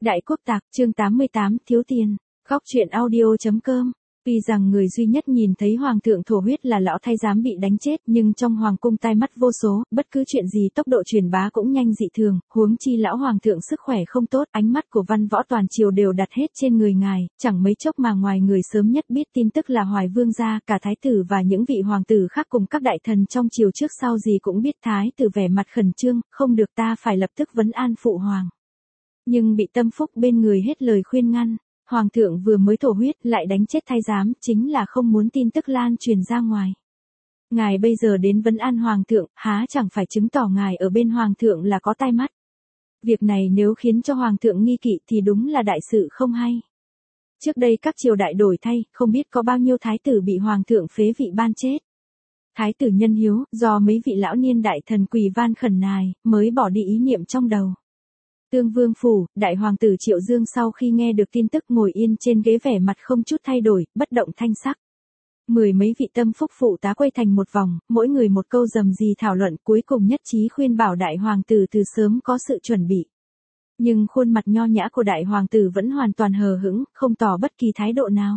Đại quốc tạc, chương 88, thiếu tiền. Khóc chuyện audio.com. Tuy rằng người duy nhất nhìn thấy hoàng thượng thổ huyết là lão thái giám bị đánh chết, nhưng trong hoàng cung tai mắt vô số, bất cứ chuyện gì tốc độ truyền bá cũng nhanh dị thường, huống chi lão hoàng thượng sức khỏe không tốt, ánh mắt của văn võ toàn triều đều đặt hết trên người ngài, chẳng mấy chốc mà ngoài người sớm nhất biết tin tức là Hoài Vương gia, cả thái tử và những vị hoàng tử khác cùng các đại thần trong triều trước sau gì cũng biết. Thái tử vẻ mặt khẩn trương, không được, ta phải lập tức vấn an phụ hoàng. Nhưng bị Tâm Phúc bên người hết lời khuyên ngăn. Hoàng thượng vừa mới thổ huyết lại đánh chết thái giám, chính là không muốn tin tức lan truyền ra ngoài. Ngài bây giờ đến vấn an hoàng thượng, há chẳng phải chứng tỏ ngài ở bên hoàng thượng là có tai mắt. Việc này nếu khiến cho hoàng thượng nghi kỵ thì đúng là đại sự không hay. Trước đây các triều đại đổi thay, không biết có bao nhiêu thái tử bị hoàng thượng phế vị ban chết. Thái tử Nhân Hiếu, do mấy vị lão niên đại thần quỳ van khẩn nài, mới bỏ đi ý niệm trong đầu. Tương Vương phủ, đại hoàng tử Triệu Dương sau khi nghe được tin tức ngồi yên trên ghế vẻ mặt không chút thay đổi, bất động thanh sắc. Mười mấy vị Tâm Phúc phụ tá quay thành một vòng, mỗi người một câu rầm rì thảo luận, cuối cùng nhất trí khuyên bảo đại hoàng tử từ sớm có sự chuẩn bị. Nhưng khuôn mặt nho nhã của đại hoàng tử vẫn hoàn toàn hờ hững, không tỏ bất kỳ thái độ nào.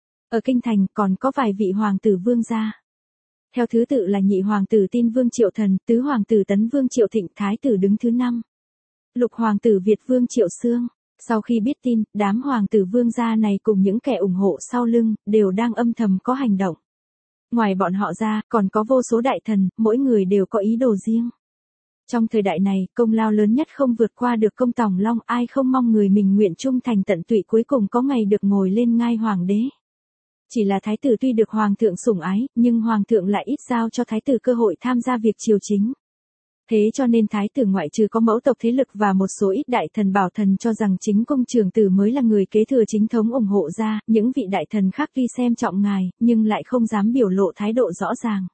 Ở kinh thành còn có vài vị hoàng tử vương gia. Theo thứ tự là nhị hoàng tử Tin Vương Triệu Thần, tứ hoàng tử Tấn Vương Triệu Thịnh, thái tử đứng thứ 5. Lục hoàng tử Việt Vương Triệu Xương. Sau khi biết tin, đám hoàng tử vương gia này cùng những kẻ ủng hộ sau lưng, đều đang âm thầm có hành động. Ngoài bọn họ ra, còn có vô số đại thần, mỗi người đều có ý đồ riêng. Trong thời đại này, công lao lớn nhất không vượt qua được công Tòng Long, ai không mong người mình nguyện trung thành tận tụy cuối cùng có ngày được ngồi lên ngai hoàng đế. Chỉ là thái tử tuy được hoàng thượng sủng ái, nhưng hoàng thượng lại ít giao cho thái tử cơ hội tham gia việc triều chính. Thế cho nên thái tử ngoại trừ có mẫu tộc thế lực và một số ít đại thần bảo thần cho rằng chính công trưởng tử mới là người kế thừa chính thống ủng hộ ra, những vị đại thần khác tuy xem trọng ngài, nhưng lại không dám biểu lộ thái độ rõ ràng.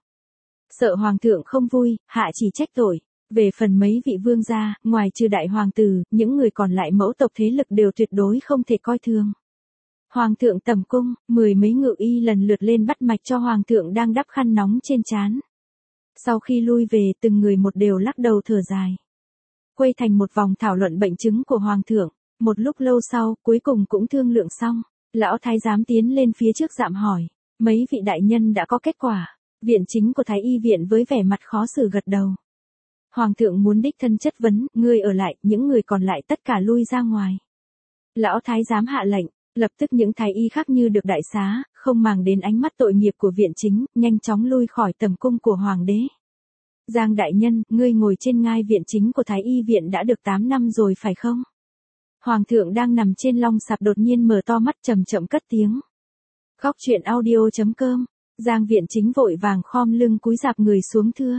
Sợ hoàng thượng không vui, hạ chỉ trách tội. Về phần mấy vị vương gia, ngoài trừ đại hoàng tử, những người còn lại mẫu tộc thế lực đều tuyệt đối không thể coi thường. Hoàng thượng tẩm cung, mười mấy ngự y lần lượt lên bắt mạch cho hoàng thượng đang đắp khăn nóng trên trán. Sau khi lui về, từng người một đều lắc đầu thở dài. Quay thành một vòng thảo luận bệnh chứng của hoàng thượng. Một lúc lâu sau, cuối cùng cũng thương lượng xong. Lão thái giám tiến lên phía trước dạm hỏi. Mấy vị đại nhân đã có kết quả. Viện chính của thái y viện với vẻ mặt khó xử gật đầu. Hoàng thượng muốn đích thân chất vấn, ngươi ở lại, những người còn lại tất cả lui ra ngoài. Lão thái giám hạ lệnh. Lập tức những thái y khác như được đại xá, không màng đến ánh mắt tội nghiệp của viện chính, nhanh chóng lui khỏi tầm cung của hoàng đế. Giang đại nhân, ngươi ngồi trên ngai viện chính của thái y viện đã được 8 năm rồi phải không? Hoàng thượng đang nằm trên long sạp đột nhiên mở to mắt chậm chậm cất tiếng. Khóc chuyện audio.com. Giang viện chính vội vàng khom lưng cúi rạp người xuống thưa.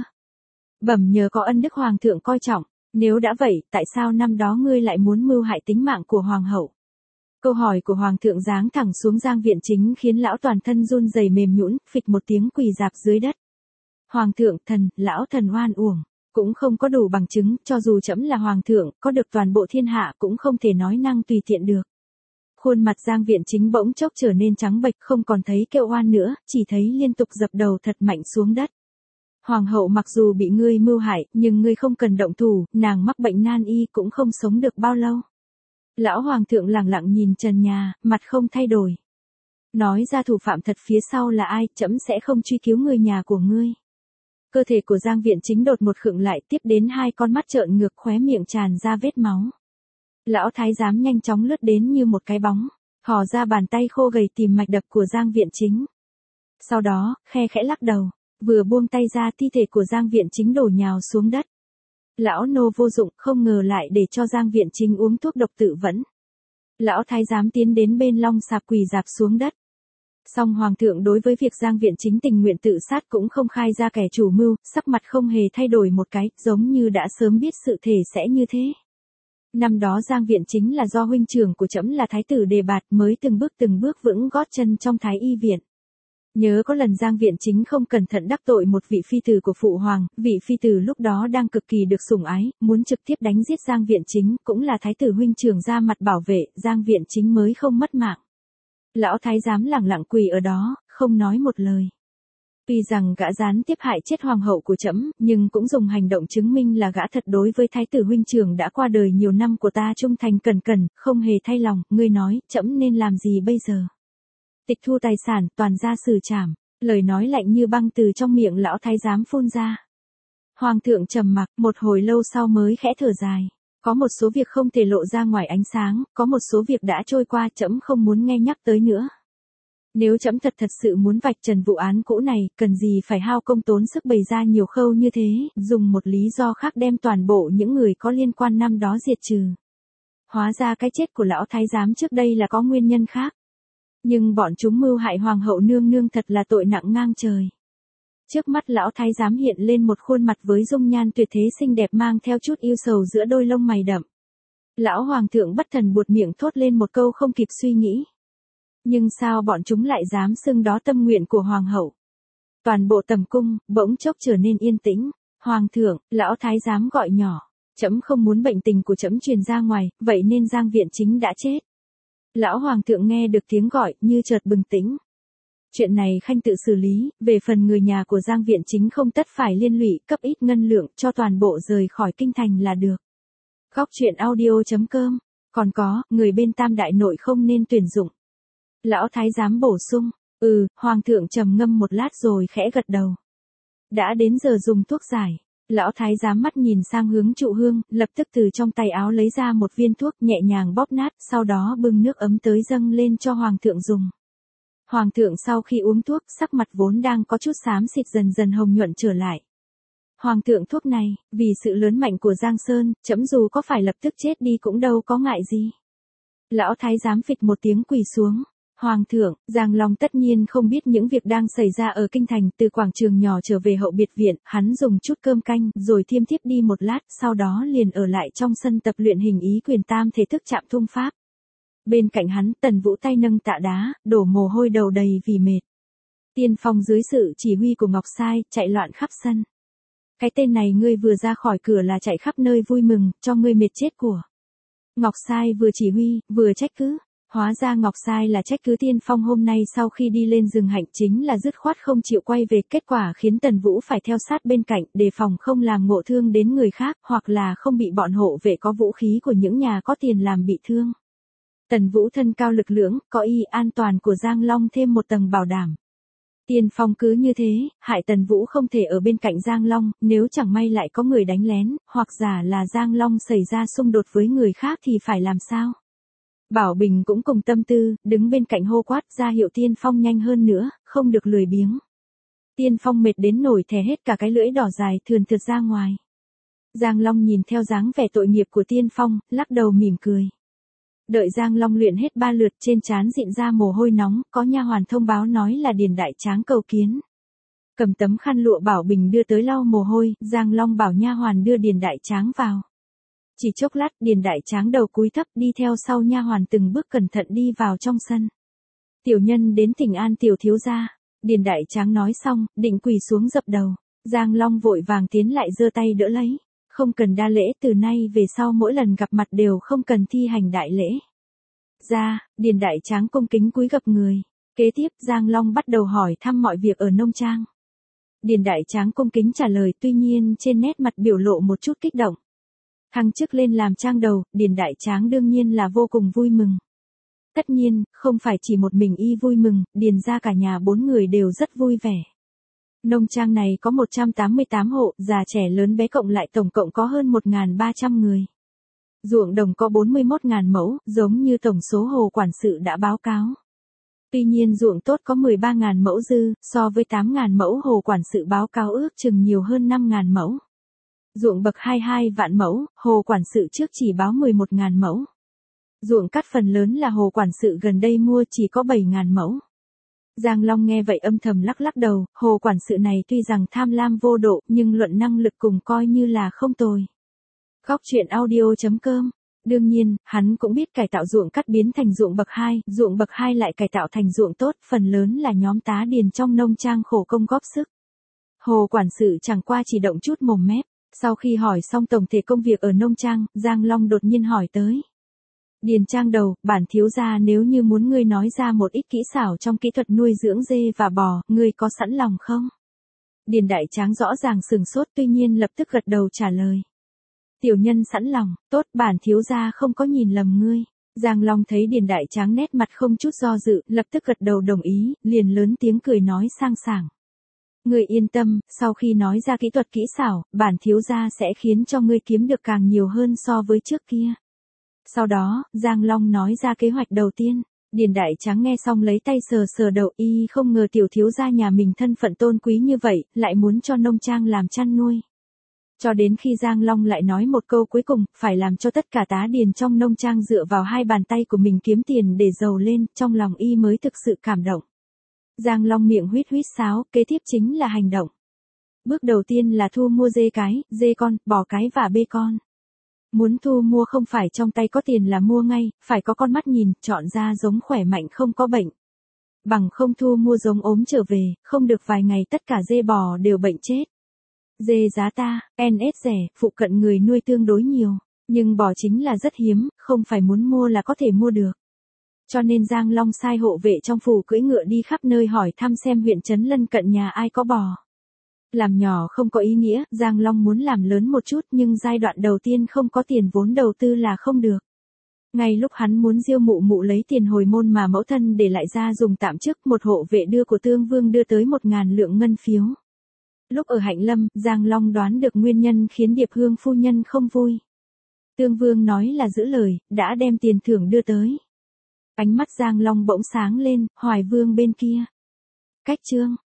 Bẩm nhờ có ân đức hoàng thượng coi trọng, nếu đã vậy, tại sao năm đó ngươi lại muốn mưu hại tính mạng của hoàng hậu? Câu hỏi của hoàng thượng giáng thẳng xuống Giang viện chính khiến lão toàn thân run rẩy mềm nhũn, phịch một tiếng quỳ rạp dưới đất. Hoàng thượng, lão thần oan uổng, cũng không có đủ bằng chứng, cho dù trẫm là hoàng thượng, có được toàn bộ thiên hạ cũng không thể nói năng tùy tiện được. Khuôn mặt Giang viện chính bỗng chốc trở nên trắng bệch, không còn thấy kêu oan nữa, chỉ thấy liên tục dập đầu thật mạnh xuống đất. Hoàng hậu mặc dù bị ngươi mưu hại, nhưng ngươi không cần động thủ, nàng mắc bệnh nan y cũng không sống được bao lâu. Lão hoàng thượng lẳng lặng nhìn trần nhà, mặt không thay đổi. Nói ra thủ phạm thật phía sau là ai, trẫm sẽ không truy cứu người nhà của ngươi. Cơ thể của Giang viện chính đột một khựng lại, tiếp đến hai con mắt trợn ngược, khóe miệng tràn ra vết máu. Lão thái giám nhanh chóng lướt đến như một cái bóng, thò ra bàn tay khô gầy tìm mạch đập của Giang viện chính. Sau đó, khe khẽ lắc đầu, vừa buông tay ra thi thể của Giang viện chính đổ nhào xuống đất. Lão nô vô dụng, không ngờ lại để cho Giang viện chính uống thuốc độc tự vẫn. Lão thái giám tiến đến bên long sạp quỳ rạp xuống đất. Song hoàng thượng đối với việc Giang viện chính tình nguyện tự sát cũng không khai ra kẻ chủ mưu, sắc mặt không hề thay đổi một cái, giống như đã sớm biết sự thể sẽ như thế. Năm đó Giang viện chính là do huynh trưởng của trẫm là thái tử đề bạt mới từng bước vững gót chân trong thái y viện. Nhớ có lần Giang viện chính không cẩn thận đắc tội một vị phi tử của phụ hoàng, vị phi tử lúc đó đang cực kỳ được sủng ái, muốn trực tiếp đánh giết Giang viện chính, cũng là thái tử huynh trưởng ra mặt bảo vệ, Giang viện chính mới không mất mạng. Lão thái giám lẳng lặng quỳ ở đó, không nói một lời. Tuy rằng gã gián tiếp hại chết hoàng hậu của trẫm, nhưng cũng dùng hành động chứng minh là gã thật đối với thái tử huynh trưởng đã qua đời nhiều năm của ta trung thành cẩn cẩn, không hề thay lòng, ngươi nói, trẫm nên làm gì bây giờ? Tịch thu tài sản, toàn gia xử trảm, lời nói lạnh như băng từ trong miệng lão thái giám phun ra. Hoàng thượng trầm mặc, một hồi lâu sau mới khẽ thở dài. Có một số việc không thể lộ ra ngoài ánh sáng, có một số việc đã trôi qua trẫm không muốn nghe nhắc tới nữa. Nếu trẫm thật sự muốn vạch trần vụ án cũ này, cần gì phải hao công tốn sức bày ra nhiều khâu như thế, dùng một lý do khác đem toàn bộ những người có liên quan năm đó diệt trừ. Hóa ra cái chết của lão thái giám trước đây là có nguyên nhân khác. Nhưng bọn chúng mưu hại hoàng hậu nương nương thật là tội nặng ngang trời. Trước mắt lão thái giám hiện lên một khuôn mặt với dung nhan tuyệt thế xinh đẹp mang theo chút yêu sầu giữa đôi lông mày đậm. Lão hoàng thượng bất thần buột miệng thốt lên một câu không kịp suy nghĩ. Nhưng sao bọn chúng lại dám xưng đó tâm nguyện của hoàng hậu? Toàn bộ tầm cung, bỗng chốc trở nên yên tĩnh. Hoàng thượng, lão thái giám gọi nhỏ. Trẫm không muốn bệnh tình của trẫm truyền ra ngoài, vậy nên Giang Viện Chính đã chết. Lão hoàng thượng nghe được tiếng gọi, như chợt bừng tỉnh. Chuyện này khanh tự xử lý, về phần người nhà của Giang Viện Chính không tất phải liên lụy, cấp ít ngân lượng, cho toàn bộ rời khỏi kinh thành là được. Góc truyện audio.com. Còn có, người bên Tam Đại Nội không nên tuyển dụng. Lão thái giám bổ sung, hoàng thượng trầm ngâm một lát rồi khẽ gật đầu. Đã đến giờ dùng thuốc giải. Lão thái giám mắt nhìn sang hướng trụ hương, lập tức từ trong tay áo lấy ra một viên thuốc nhẹ nhàng bóp nát, sau đó bưng nước ấm tới dâng lên cho hoàng thượng dùng. Hoàng thượng sau khi uống thuốc, sắc mặt vốn đang có chút xám xịt dần dần hồng nhuận trở lại. Hoàng thượng thuốc này, vì sự lớn mạnh của Giang Sơn, trẫm dù có phải lập tức chết đi cũng đâu có ngại gì. Lão thái giám phịch một tiếng quỳ xuống. Hoàng thượng, Giang Long tất nhiên không biết những việc đang xảy ra ở kinh thành, từ quảng trường nhỏ trở về hậu biệt viện, hắn dùng chút cơm canh, rồi thiêm thiếp đi một lát, sau đó liền ở lại trong sân tập luyện hình ý quyền tam thể thức chạm thung pháp. Bên cạnh hắn, Tần Vũ tay nâng tạ đá, đổ mồ hôi đầu đầy vì mệt. Tiên Phong dưới sự chỉ huy của Ngọc Sai, chạy loạn khắp sân. Cái tên này ngươi vừa ra khỏi cửa là chạy khắp nơi vui mừng, cho ngươi mệt chết của. Ngọc Sai vừa chỉ huy, vừa trách cứ. Hóa ra Ngọc Sai là trách cứ Tiên Phong hôm nay sau khi đi lên rừng hạnh chính là dứt khoát không chịu quay về, kết quả khiến Tần Vũ phải theo sát bên cạnh, đề phòng không làm ngộ thương đến người khác, hoặc là không bị bọn hộ vệ có vũ khí của những nhà có tiền làm bị thương. Tần Vũ thân cao lực lưỡng, có y an toàn của Giang Long thêm một tầng bảo đảm. Tiên Phong cứ như thế, hại Tần Vũ không thể ở bên cạnh Giang Long, nếu chẳng may lại có người đánh lén, hoặc giả là Giang Long xảy ra xung đột với người khác thì phải làm sao? Bảo Bình cũng cùng tâm tư, đứng bên cạnh hô quát ra hiệu Tiên Phong nhanh hơn nữa, không được lười biếng. Tiên Phong mệt đến nổi thè hết cả cái lưỡi đỏ dài thườn thượt ra ngoài. Giang Long nhìn theo dáng vẻ tội nghiệp của Tiên Phong, lắc đầu mỉm cười. Đợi Giang Long luyện hết 3 lượt trên trán dịn ra mồ hôi nóng, có nha hoàn thông báo nói là Điền Đại Tráng cầu kiến. Cầm tấm khăn lụa Bảo Bình đưa tới lau mồ hôi, Giang Long bảo nha hoàn đưa Điền Đại Tráng vào. Chỉ chốc lát, Điền Đại Tráng đầu cúi thấp đi theo sau nha hoàn từng bước cẩn thận đi vào trong sân. Tiểu nhân đến thỉnh an tiểu thiếu gia. Điền Đại Tráng nói xong, định quỳ xuống dập đầu. Giang Long vội vàng tiến lại giơ tay đỡ lấy. Không cần đa lễ, từ nay về sau mỗi lần gặp mặt đều không cần thi hành đại lễ. Điền Đại Tráng cung kính cúi gập người. Kế tiếp, Giang Long bắt đầu hỏi thăm mọi việc ở nông trang. Điền Đại Tráng cung kính trả lời, tuy nhiên trên nét mặt biểu lộ một chút kích động. Thăng chức lên làm trang đầu, Điền Đại Tráng đương nhiên là vô cùng vui mừng. Tất nhiên, không phải chỉ một mình y vui mừng, Điền ra cả nhà 4 người đều rất vui vẻ. Nông trang này có 188 hộ, già trẻ lớn bé cộng lại tổng cộng có hơn 1.300 người. Ruộng đồng có 41.000 mẫu, giống như tổng số hồ quản sự đã báo cáo. Tuy nhiên ruộng tốt có 13.000 mẫu dư, so với 8.000 mẫu hồ quản sự báo cáo ước chừng nhiều hơn 5.000 mẫu. Ruộng bậc 22 vạn mẫu, hồ quản sự trước chỉ báo 11.000 mẫu. Ruộng cắt phần lớn là hồ quản sự gần đây mua chỉ có 7.000 mẫu. Giang Long nghe vậy âm thầm lắc lắc đầu, hồ quản sự này tuy rằng tham lam vô độ, nhưng luận năng lực cùng coi như là không tồi. Góc truyện audio.com. Đương nhiên, hắn cũng biết cải tạo ruộng cắt biến thành ruộng bậc 2, ruộng bậc 2 lại cải tạo thành ruộng tốt, phần lớn là nhóm tá điền trong nông trang khổ công góp sức. Hồ quản sự chẳng qua chỉ động chút mồm mép. Sau khi hỏi xong tổng thể công việc ở nông trang, Giang Long đột nhiên hỏi tới. Điền Trang đầu, bản thiếu gia nếu như muốn ngươi nói ra một ít kỹ xảo trong kỹ thuật nuôi dưỡng dê và bò, ngươi có sẵn lòng không? Điền Đại Tráng rõ ràng sừng sốt tuy nhiên lập tức gật đầu trả lời. Tiểu nhân sẵn lòng, tốt bản thiếu gia không có nhìn lầm ngươi. Giang Long thấy Điền Đại Tráng nét mặt không chút do dự, lập tức gật đầu đồng ý, liền lớn tiếng cười nói sang sảng. Ngươi yên tâm, sau khi nói ra kỹ thuật kỹ xảo, bản thiếu gia sẽ khiến cho ngươi kiếm được càng nhiều hơn so với trước kia. Sau đó, Giang Long nói ra kế hoạch đầu tiên. Điền Đại Tráng nghe xong lấy tay sờ sờ đầu y không ngờ tiểu thiếu gia nhà mình thân phận tôn quý như vậy, lại muốn cho nông trang làm chăn nuôi. Cho đến khi Giang Long lại nói một câu cuối cùng, phải làm cho tất cả tá điền trong nông trang dựa vào hai bàn tay của mình kiếm tiền để giàu lên, trong lòng y mới thực sự cảm động. Giang Long miệng huýt huýt sáo, kế tiếp chính là hành động. Bước đầu tiên là thu mua dê cái, dê con, bò cái và bê con. Muốn thu mua không phải trong tay có tiền là mua ngay, phải có con mắt nhìn, chọn ra giống khỏe mạnh không có bệnh. Bằng không thu mua giống ốm trở về, không được vài ngày tất cả dê bò đều bệnh chết. Dê giá ta, NS rẻ, phụ cận người nuôi tương đối nhiều, nhưng bò chính là rất hiếm, không phải muốn mua là có thể mua được. Cho nên Giang Long sai hộ vệ trong phủ cưỡi ngựa đi khắp nơi hỏi thăm xem huyện trấn lân cận nhà ai có bò. Làm nhỏ không có ý nghĩa, Giang Long muốn làm lớn một chút nhưng giai đoạn đầu tiên không có tiền vốn đầu tư là không được. Ngay lúc hắn muốn Diêu Mụ Mụ lấy tiền hồi môn mà mẫu thân để lại ra dùng tạm chức, một hộ vệ đưa của Tương Vương đưa tới 1.000 lượng ngân phiếu. Lúc ở Hạnh Lâm, Giang Long đoán được nguyên nhân khiến Điệp Hương phu nhân không vui. Tương Vương nói là giữ lời, đã đem tiền thưởng đưa tới. Ánh mắt Giang Long bỗng sáng lên, Hoài Vương bên kia. Cách chương